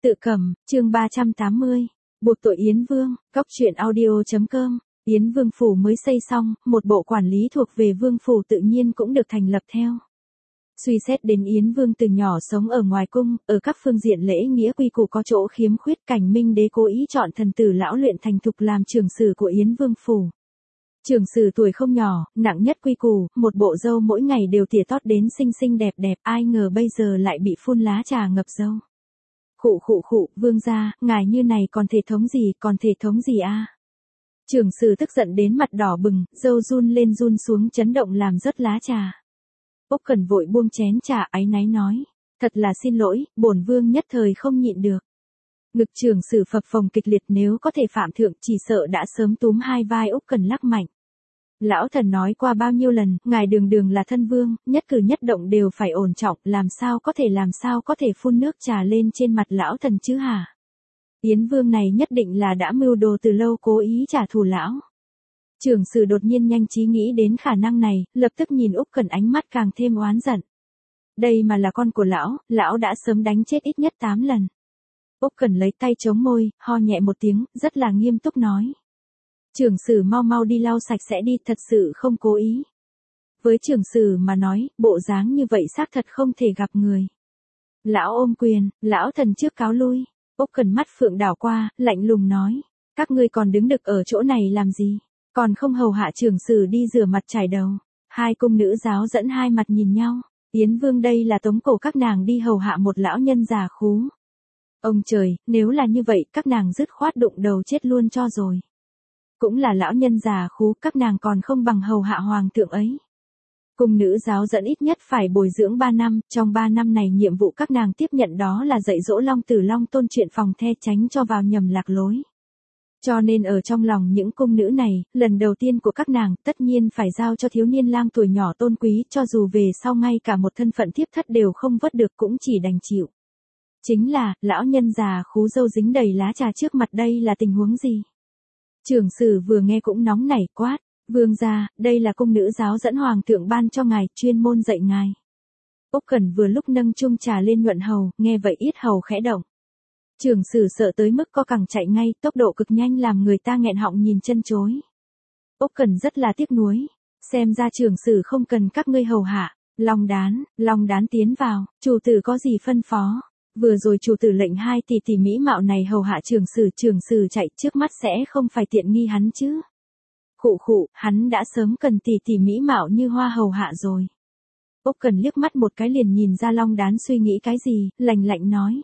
Tự cầm, chương 380. Buộc tội Yến Vương, góc truyện audio.com. Yến Vương phủ mới xây xong, một bộ quản lý thuộc về Vương phủ tự nhiên cũng được thành lập theo. Suy xét đến Yến Vương từ nhỏ sống ở ngoài cung, ở các phương diện lễ nghĩa quy củ có chỗ khiếm khuyết, Cảnh Minh đế cố ý chọn thần tử lão luyện thành thục làm trưởng sử của Yến Vương phủ. Trưởng sử tuổi không nhỏ, nặng nhất quy củ, một bộ râu mỗi ngày đều tỉa tót đến xinh xinh đẹp đẹp, ai ngờ bây giờ lại bị phun lá trà ngập râu. Khụ, vương gia, ngài như này còn thể thống gì a? Trưởng sử tức giận đến mặt đỏ bừng, râu run lên run xuống chấn động làm rớt lá trà. Úc Cẩn vội buông chén trà áy náy nói, thật là xin lỗi, bổn vương nhất thời không nhịn được. Ngực trưởng sử phập phồng kịch liệt, nếu có thể phạm thượng chỉ sợ đã sớm túm hai vai Úc Cẩn lắc mạnh. Lão thần nói qua bao nhiêu lần, ngài đường đường là thân vương, nhất cử nhất động đều phải ổn trọng, làm sao có thể phun nước trà lên trên mặt lão thần chứ hả? Yến Vương này nhất định là đã mưu đồ từ lâu cố ý trả thù lão. Trưởng sử đột nhiên nhanh trí nghĩ đến khả năng này, lập tức nhìn Úc Cẩn ánh mắt càng thêm oán giận. Đây mà là con của lão đã sớm đánh chết ít nhất 8 lần. Úc Cẩn lấy tay chống môi, ho nhẹ một tiếng, rất là nghiêm túc nói. Trưởng sử mau đi lau sạch sẽ đi, thật sự không cố ý. Với trưởng sử mà nói, bộ dáng như vậy xác thật không thể gặp người. Lão ôm quyền, lão thần trước cáo lui. Úc Cẩn mắt phượng đảo qua, lạnh lùng nói. Các ngươi còn đứng đực ở chỗ này làm gì? Còn không hầu hạ trưởng sử đi rửa mặt chải đầu. Hai cung nữ giáo dẫn hai mặt nhìn nhau. Yến Vương đây là tống cổ các nàng đi hầu hạ một lão nhân già khú. Ông trời, nếu là như vậy các nàng dứt khoát đụng đầu chết luôn cho rồi. Cũng là lão nhân già khú, các nàng còn không bằng hầu hạ hoàng thượng ấy. Cung nữ giáo dẫn ít nhất phải bồi dưỡng 3 năm, trong 3 năm này nhiệm vụ các nàng tiếp nhận đó là dạy dỗ Long Tử Long Tôn chuyện phòng the tránh cho vào nhầm lạc lối. Cho nên ở trong lòng những cung nữ này, lần đầu tiên của các nàng tất nhiên phải giao cho thiếu niên lang tuổi nhỏ tôn quý, cho dù về sau ngay cả một thân phận thiếp thất đều không vớt được cũng chỉ đành chịu. Chính là, lão nhân già khú râu dính đầy lá trà trước mặt, đây là tình huống gì? Trưởng sử vừa nghe cũng nóng nảy quát, vương gia, đây là cung nữ giáo dẫn hoàng thượng ban cho ngài, chuyên môn dạy ngài. Úc Cẩn vừa lúc nâng chung trà lên nhuận hầu, nghe vậy yết hầu khẽ động. Trưởng sử sợ tới mức co cẳng chạy ngay, tốc độ cực nhanh làm người ta nghẹn họng nhìn chân chối. Úc Cẩn rất là tiếc nuối, xem ra trưởng sử không cần các ngươi hầu hạ. Long đán tiến vào, chủ tử có gì phân phó? Vừa rồi chủ tử lệnh hai tỷ mỹ mạo này hầu hạ trưởng sử chạy trước mắt sẽ không phải tiện nghi hắn chứ. Khụ, hắn đã sớm cần tỷ mỹ mạo như hoa hầu hạ rồi. Úc Cẩn liếc mắt một cái liền nhìn ra Long đán suy nghĩ cái gì, lạnh nói.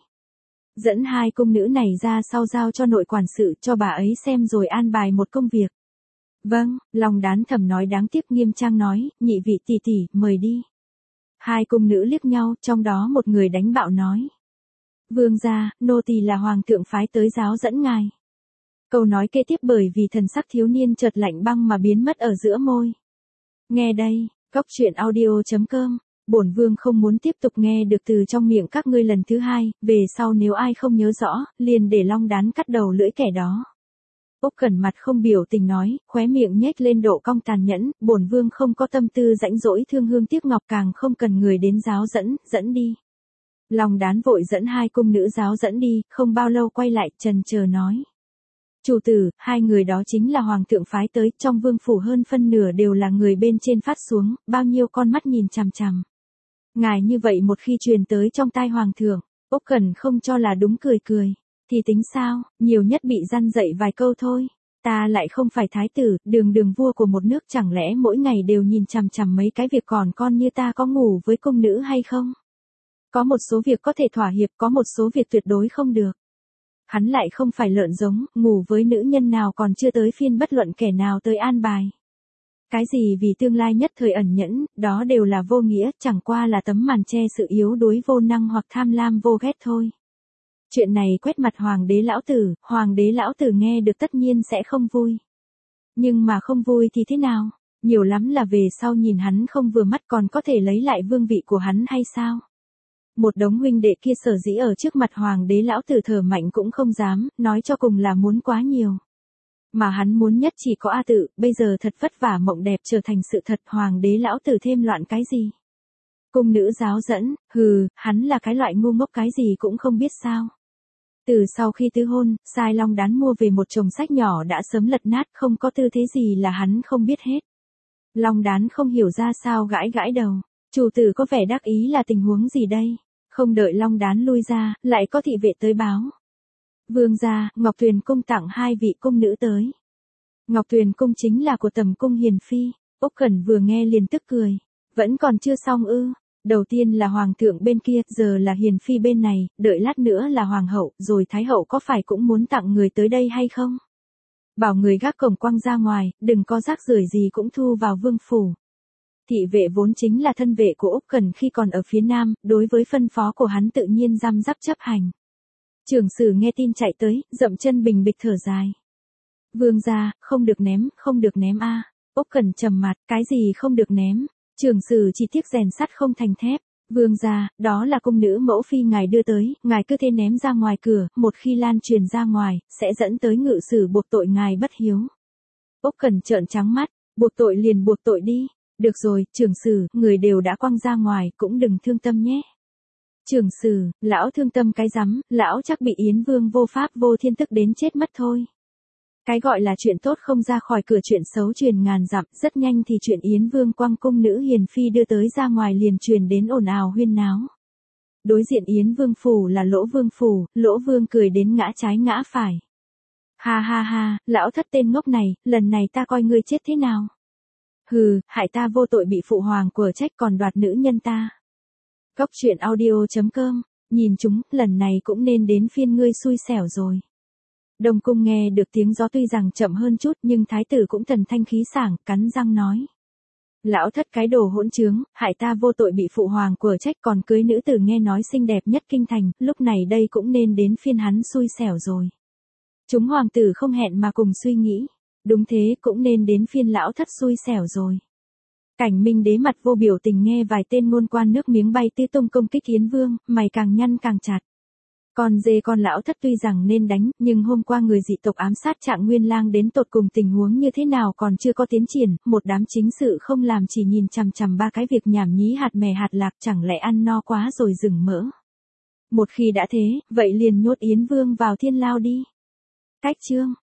Dẫn hai cung nữ này ra sau giao cho nội quản sự, cho bà ấy xem rồi an bài một công việc. Vâng, Long đán thầm nói đáng tiếc nghiêm trang nói, nhị vị tỷ, mời đi. Hai cung nữ liếc nhau, trong đó một người đánh bạo nói. Vương gia, nô tỳ là hoàng thượng phái tới giáo dẫn ngài. Câu nói kế tiếp bởi vì thần sắc thiếu niên chợt lạnh băng mà biến mất ở giữa môi. Nghe đây, góc truyện audio.com. Bổn vương không muốn tiếp tục nghe được từ trong miệng các ngươi lần thứ hai, về sau nếu ai không nhớ rõ, liền để Long đán cắt đầu lưỡi kẻ đó. Úc Cẩn mặt không biểu tình nói, khóe miệng nhếch lên độ cong tàn nhẫn, bổn vương không có tâm tư rãnh rỗi thương hương tiếc ngọc, càng không cần người đến giáo dẫn đi. Long đán vội dẫn hai cung nữ giáo dẫn đi, không bao lâu quay lại chần chờ nói. Chủ tử, hai người đó chính là hoàng thượng phái tới, trong vương phủ hơn phân nửa đều là người bên trên phát xuống, bao nhiêu con mắt nhìn chằm chằm. Ngài như vậy một khi truyền tới trong tai hoàng thượng, Úc Cẩn không cho là đúng cười. Thì tính sao, nhiều nhất bị răn dạy vài câu thôi. Ta lại không phải thái tử, đường vua của một nước, chẳng lẽ mỗi ngày đều nhìn chằm chằm mấy cái việc còn con như ta có ngủ với cung nữ hay không? Có một số việc có thể thỏa hiệp, có một số việc tuyệt đối không được. Hắn lại không phải lợn giống, ngủ với nữ nhân nào còn chưa tới phiên bất luận kẻ nào tới an bài. Cái gì vì tương lai nhất thời ẩn nhẫn, đó đều là vô nghĩa, chẳng qua là tấm màn che sự yếu đuối vô năng hoặc tham lam vô ghét thôi. Chuyện này quét mặt hoàng đế lão tử nghe được tất nhiên sẽ không vui. Nhưng mà không vui thì thế nào? Nhiều lắm là về sau nhìn hắn không vừa mắt còn có thể lấy lại vương vị của hắn hay sao? Một đống huynh đệ kia sở dĩ ở trước mặt hoàng đế lão tử thở mạnh cũng không dám, nói cho cùng là muốn quá nhiều. Mà hắn muốn nhất chỉ có A Tự, bây giờ thật vất vả mộng đẹp trở thành sự thật, hoàng đế lão tử thêm loạn cái gì? Cung nữ giáo dẫn, hắn là cái loại ngu ngốc cái gì cũng không biết sao? Từ sau khi tứ hôn, Sai Long Đán mua về một chồng sách nhỏ đã sớm lật nát, không có tư thế gì là hắn không biết hết. Long Đán không hiểu ra sao gãi gãi đầu. Chủ tử có vẻ đắc ý là tình huống gì đây? Không đợi Long Đán lui ra, lại có thị vệ tới báo. Vương gia, Ngọc Tuyền cung tặng 2 vị cung nữ tới. Ngọc Tuyền cung chính là của Tầm cung hiền phi. Úc Cẩn vừa nghe liền tức cười. Vẫn còn chưa xong ư? Đầu tiên là hoàng thượng bên kia, giờ là hiền phi bên này, đợi lát nữa là hoàng hậu, rồi thái hậu có phải cũng muốn tặng người tới đây hay không? Bảo người gác cổng quăng ra ngoài, đừng có rác rưởi gì cũng thu vào vương phủ. Thị vệ vốn chính là thân vệ của Úc Cẩn khi còn ở phía nam, đối với phân phó của hắn tự nhiên răm rắp chấp hành. Trưởng sử nghe tin chạy tới, dậm chân bình bịch thở dài. Vương gia, không được ném a. Úc Cẩn trầm mặt, cái gì không được ném? Trưởng sử chỉ tiếc rèn sắt không thành thép. Vương gia, đó là cung nữ mẫu phi ngài đưa tới, ngài cứ thế ném ra ngoài cửa, một khi lan truyền ra ngoài, sẽ dẫn tới ngự sử buộc tội ngài bất hiếu. Úc Cẩn trợn trắng mắt, buộc tội liền buộc tội đi. Được rồi, trưởng sử, người đều đã quăng ra ngoài, cũng đừng thương tâm nhé. Trưởng sử, lão thương tâm cái rắm, lão chắc bị Yến Vương vô pháp vô thiên tức đến chết mất thôi. Cái gọi là chuyện tốt không ra khỏi cửa, chuyện xấu truyền ngàn dặm, rất nhanh thì chuyện Yến Vương quăng cung nữ hiền phi đưa tới ra ngoài liền truyền đến ồn ào huyên náo. Đối diện Yến Vương phủ là Lỗ Vương phủ, Lỗ Vương cười đến ngã trái ngã phải. Ha ha ha, lão thất tên ngốc này, lần này ta coi ngươi chết thế nào? Hừ, hại ta vô tội bị phụ hoàng quở trách còn đoạt nữ nhân ta. Góc truyện audio.com, nhìn chúng, lần này cũng nên đến phiên ngươi xui xẻo rồi. Đông cung nghe được tiếng gió tuy rằng chậm hơn chút nhưng thái tử cũng thần thanh khí sảng, cắn răng nói. Lão thất cái đồ hỗn trướng, hại ta vô tội bị phụ hoàng quở trách còn cưới nữ tử nghe nói xinh đẹp nhất kinh thành, lúc này đây cũng nên đến phiên hắn xui xẻo rồi. Chúng hoàng tử không hẹn mà cùng suy nghĩ. Đúng thế, cũng nên đến phiên lão thất xui xẻo rồi. Cảnh Minh Đế mặt vô biểu tình nghe vài tên ngôn quan nước miếng bay tứ tung công kích Yến Vương, mày càng nhăn càng chặt. Con dê con lão thất tuy rằng nên đánh, nhưng hôm qua người dị tộc ám sát Trạng Nguyên Lang đến tột cùng tình huống như thế nào còn chưa có tiến triển, một đám chính sự không làm chỉ nhìn chằm chằm 3 cái việc nhảm nhí hạt mè hạt lạc, chẳng lẽ ăn no quá rồi dừng mỡ. Một khi đã thế, vậy liền nhốt Yến Vương vào thiên lao đi. Cách chương